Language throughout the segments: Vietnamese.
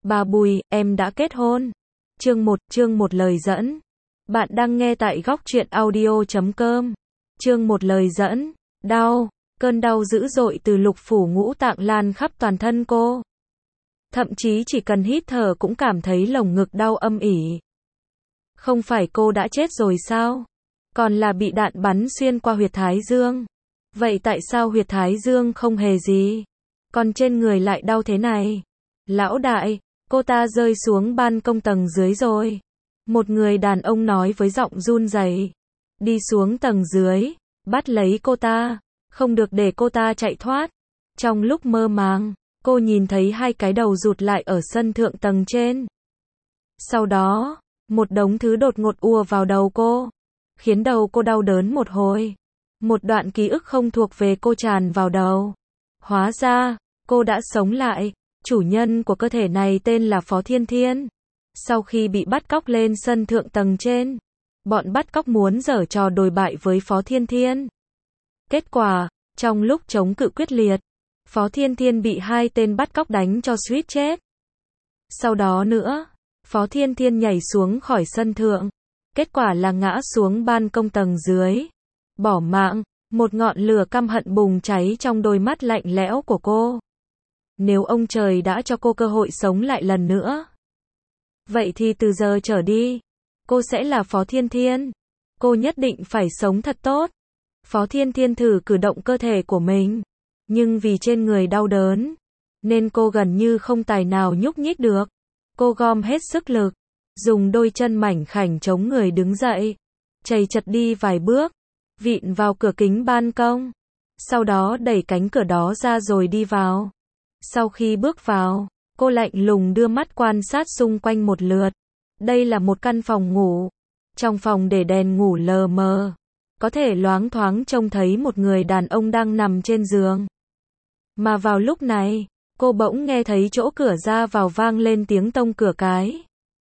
Bà Bùi, em đã kết hôn. Chương 1 lời dẫn. Bạn đang nghe tại góc truyện audio.com. Chương 1 lời dẫn. Đau. Cơn đau dữ dội từ lục phủ ngũ tạng lan khắp toàn thân cô. Thậm chí chỉ cần hít thở cũng cảm thấy lồng ngực đau âm ỉ. Không phải cô đã chết rồi sao? Còn là bị đạn bắn xuyên qua huyệt thái dương. Vậy tại sao huyệt thái dương không hề gì? Còn trên người lại đau thế này? Lão đại, cô ta rơi xuống ban công tầng dưới rồi. Một người đàn ông nói với giọng run rẩy. Đi xuống tầng dưới, bắt lấy cô ta, không được để cô ta chạy thoát. Trong lúc mơ màng, cô nhìn thấy hai cái đầu rụt lại ở sân thượng tầng trên. Sau đó, một đống thứ đột ngột ùa vào đầu cô, khiến đầu cô đau đớn một hồi. Một đoạn ký ức không thuộc về cô tràn vào đầu. Hóa ra, cô đã sống lại. Chủ nhân của cơ thể này tên là Phó Thiên Thiên. Sau khi bị bắt cóc lên sân thượng tầng trên, bọn bắt cóc muốn giở trò đồi bại với Phó Thiên Thiên. Kết quả, trong lúc chống cự quyết liệt, Phó Thiên Thiên bị hai tên bắt cóc đánh cho suýt chết. Sau đó nữa, Phó Thiên Thiên nhảy xuống khỏi sân thượng. Kết quả là ngã xuống ban công tầng dưới. Bỏ mạng, một ngọn lửa căm hận bùng cháy trong đôi mắt lạnh lẽo của cô. Nếu ông trời đã cho cô cơ hội sống lại lần nữa, vậy thì từ giờ trở đi, cô sẽ là Phó Thiên Thiên. Cô nhất định phải sống thật tốt. Phó Thiên Thiên thử cử động cơ thể của mình, nhưng vì trên người đau đớn, nên cô gần như không tài nào nhúc nhích được. Cô gom hết sức lực, dùng đôi chân mảnh khảnh chống người đứng dậy, chầy chật đi vài bước, vịn vào cửa kính ban công. Sau đó đẩy cánh cửa đó ra rồi đi vào. Sau khi bước vào, cô lạnh lùng đưa mắt quan sát xung quanh một lượt. Đây là một căn phòng ngủ. Trong phòng để đèn ngủ lờ mờ, có thể loáng thoáng trông thấy một người đàn ông đang nằm trên giường. Mà vào lúc này, cô bỗng nghe thấy chỗ cửa ra vào vang lên tiếng tông cửa cái.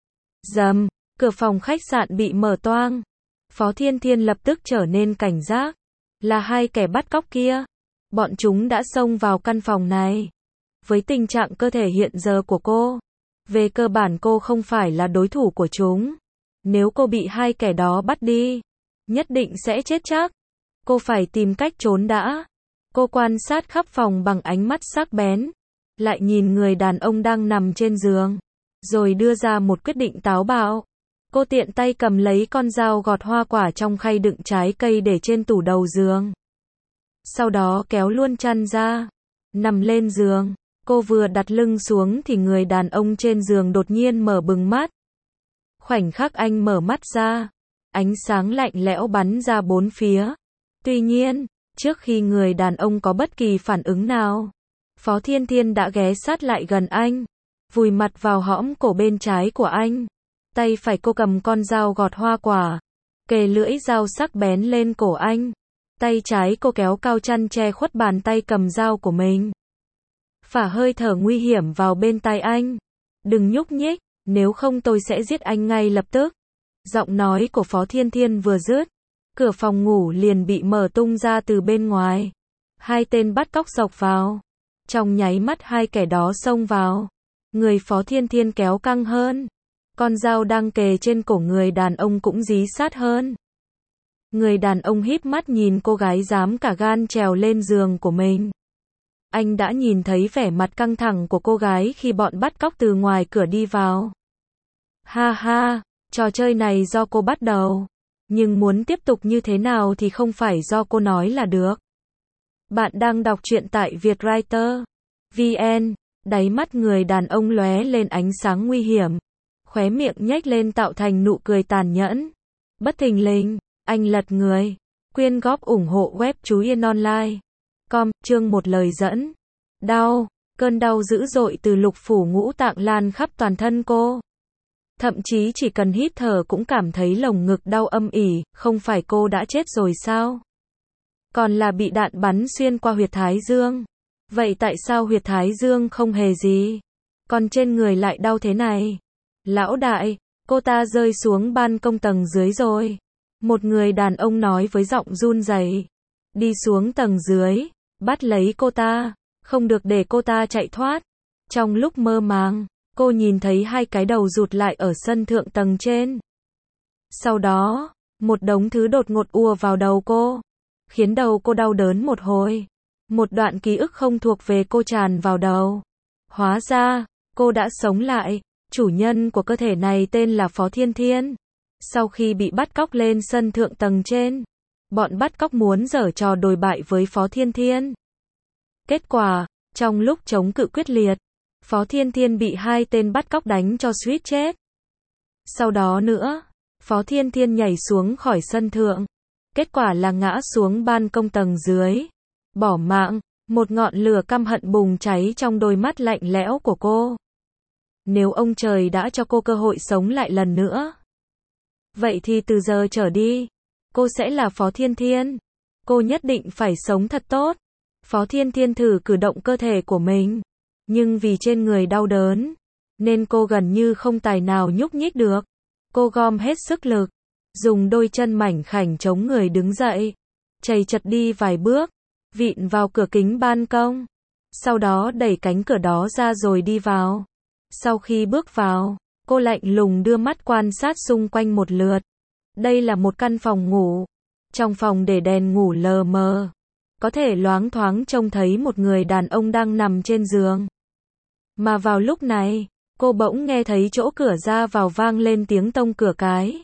Rầm, cửa phòng khách sạn bị mở toang. Phó Thiên Thiên lập tức trở nên cảnh giác. Là hai kẻ bắt cóc kia. Bọn chúng đã xông vào căn phòng này. Với tình trạng cơ thể hiện giờ của cô, về cơ bản cô không phải là đối thủ của chúng. Nếu cô bị hai kẻ đó bắt đi, nhất định sẽ chết chắc. Cô phải tìm cách trốn đã. Cô quan sát khắp phòng bằng ánh mắt sắc bén, lại nhìn người đàn ông đang nằm trên giường, rồi đưa ra một quyết định táo bạo. Cô tiện tay cầm lấy con dao gọt hoa quả trong khay đựng trái cây để trên tủ đầu giường. Sau đó kéo luôn chăn ra, nằm lên giường. Cô vừa đặt lưng xuống thì người đàn ông trên giường đột nhiên mở bừng mắt. Khoảnh khắc anh mở mắt ra, ánh sáng lạnh lẽo bắn ra bốn phía. Tuy nhiên, trước khi người đàn ông có bất kỳ phản ứng nào, Phó Thiên Thiên đã ghé sát lại gần anh, vùi mặt vào hõm cổ bên trái của anh. Tay phải cô cầm con dao gọt hoa quả, kề lưỡi dao sắc bén lên cổ anh. Tay trái cô kéo cao chăn che khuất bàn tay cầm dao của mình. Phả hơi thở nguy hiểm vào bên tai anh. Đừng nhúc nhích, nếu không tôi sẽ giết anh ngay lập tức. Giọng nói của Phó Thiên Thiên vừa dứt, cửa phòng ngủ liền bị mở tung ra từ bên ngoài. Hai tên bắt cóc xộc vào. Trong nháy mắt hai kẻ đó xông vào. Người Phó Thiên Thiên kéo căng hơn. Con dao đang kề trên cổ người đàn ông cũng dí sát hơn. Người đàn ông híp mắt nhìn cô gái dám cả gan trèo lên giường của mình. Anh đã nhìn thấy vẻ mặt căng thẳng của cô gái khi bọn bắt cóc từ ngoài cửa đi vào. Ha ha, trò chơi này do cô bắt đầu. Nhưng muốn tiếp tục như thế nào thì không phải do cô nói là được. Bạn đang đọc truyện tại Vietwriter VN. Đáy mắt người đàn ông lóe lên ánh sáng nguy hiểm. Khóe miệng nhếch lên tạo thành nụ cười tàn nhẫn. Bất thình lình, anh lật người. Quyên góp ủng hộ web Chú Yên Online. Chương 1 lời dẫn. Đau. Cơn đau dữ dội từ lục phủ ngũ tạng lan khắp toàn thân cô. Thậm chí chỉ cần hít thở cũng cảm thấy lồng ngực đau âm ỉ. Không phải cô đã chết rồi sao? Còn là bị đạn bắn xuyên qua huyệt thái dương. Vậy tại sao huyệt thái dương không hề gì? Còn trên người lại đau thế này? Lão đại, cô ta rơi xuống ban công tầng dưới rồi. Một người đàn ông nói với giọng run rẩy. Đi xuống tầng dưới, bắt lấy cô ta, không được để cô ta chạy thoát. Trong lúc mơ màng, cô nhìn thấy hai cái đầu rụt lại ở sân thượng tầng trên. Sau đó, một đống thứ đột ngột ùa vào đầu cô, khiến đầu cô đau đớn một hồi. Một đoạn ký ức không thuộc về cô tràn vào đầu. Hóa ra, cô đã sống lại. Chủ nhân của cơ thể này tên là Phó Thiên Thiên. Sau khi bị bắt cóc lên sân thượng tầng trên, bọn bắt cóc muốn giở trò đồi bại với Phó Thiên Thiên. Kết quả, trong lúc chống cự quyết liệt, Phó Thiên Thiên bị hai tên bắt cóc đánh cho suýt chết. Sau đó nữa, Phó Thiên Thiên nhảy xuống khỏi sân thượng. Kết quả là ngã xuống ban công tầng dưới. Bỏ mạng, một ngọn lửa căm hận bùng cháy trong đôi mắt lạnh lẽo của cô. Nếu ông trời đã cho cô cơ hội sống lại lần nữa, vậy thì từ giờ trở đi, cô sẽ là Phó Thiên Thiên. Cô nhất định phải sống thật tốt. Phó Thiên Thiên thử cử động cơ thể của mình, nhưng vì trên người đau đớn, nên cô gần như không tài nào nhúc nhích được. Cô gom hết sức lực, dùng đôi chân mảnh khảnh chống người đứng dậy, chầy chật đi vài bước, vịn vào cửa kính ban công. Sau đó đẩy cánh cửa đó ra rồi đi vào. Sau khi bước vào, cô lạnh lùng đưa mắt quan sát xung quanh một lượt. Đây là một căn phòng ngủ. Trong phòng để đèn ngủ lờ mờ, có thể loáng thoáng trông thấy một người đàn ông đang nằm trên giường. Mà vào lúc này, cô bỗng nghe thấy chỗ cửa ra vào vang lên tiếng tông cửa cái.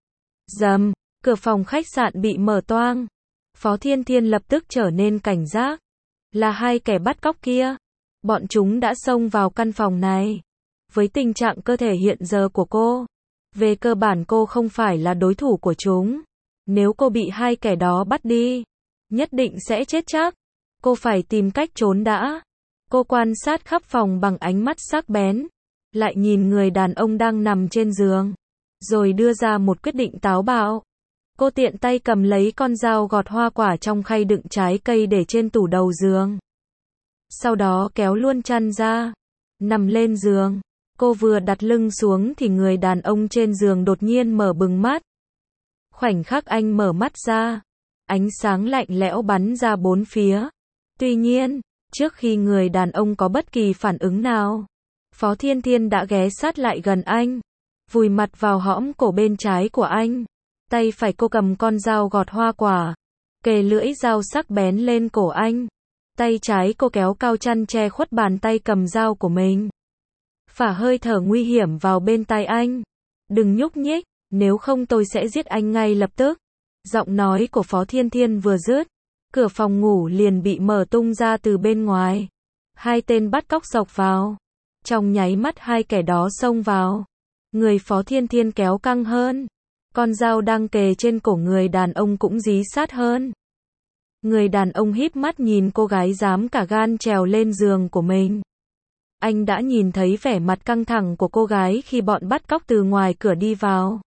Rầm, cửa phòng khách sạn bị mở toang. Phó Thiên Thiên lập tức trở nên cảnh giác. Là hai kẻ bắt cóc kia. Bọn chúng đã xông vào căn phòng này. Với tình trạng cơ thể hiện giờ của cô, về cơ bản cô không phải là đối thủ của chúng. Nếu cô bị hai kẻ đó bắt đi, nhất định sẽ chết chắc. Cô phải tìm cách trốn đã. Cô quan sát khắp phòng bằng ánh mắt sắc bén, lại nhìn người đàn ông đang nằm trên giường, rồi đưa ra một quyết định táo bạo. Cô tiện tay cầm lấy con dao gọt hoa quả trong khay đựng trái cây để trên tủ đầu giường. Sau đó kéo luôn chăn ra, nằm lên giường. Cô vừa đặt lưng xuống thì người đàn ông trên giường đột nhiên mở bừng mắt. Khoảnh khắc anh mở mắt ra, ánh sáng lạnh lẽo bắn ra bốn phía. Tuy nhiên, trước khi người đàn ông có bất kỳ phản ứng nào, Phó Thiên Thiên đã ghé sát lại gần anh, vùi mặt vào hõm cổ bên trái của anh. Tay phải cô cầm con dao gọt hoa quả, kề lưỡi dao sắc bén lên cổ anh. Tay trái cô kéo cao chăn che khuất bàn tay cầm dao của mình. Phả hơi thở nguy hiểm vào bên tai anh. Đừng nhúc nhích, nếu không tôi sẽ giết anh ngay lập tức. Giọng nói của Phó Thiên Thiên vừa dứt, cửa phòng ngủ liền bị mở tung ra từ bên ngoài. Hai tên bắt cóc xộc vào. Trong nháy mắt hai kẻ đó xông vào. Người Phó Thiên Thiên kéo căng hơn. Con dao đang kề trên cổ người đàn ông cũng dí sát hơn. Người đàn ông híp mắt nhìn cô gái dám cả gan trèo lên giường của mình. Anh đã nhìn thấy vẻ mặt căng thẳng của cô gái khi bọn bắt cóc từ ngoài cửa đi vào.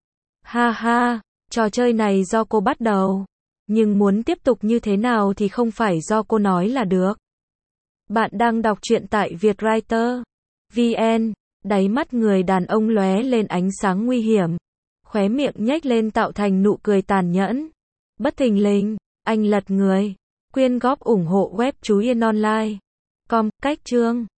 Ha ha, trò chơi này do cô bắt đầu. Nhưng muốn tiếp tục như thế nào thì không phải do cô nói là được. Bạn đang đọc truyện tại Vietwriter VN. Đáy mắt người đàn ông lóe lên ánh sáng nguy hiểm. Khóe miệng nhếch lên tạo thành nụ cười tàn nhẫn. Bất thình lình, anh lật người. Quyên góp ủng hộ web Chú Yên Online. Com, cách chương.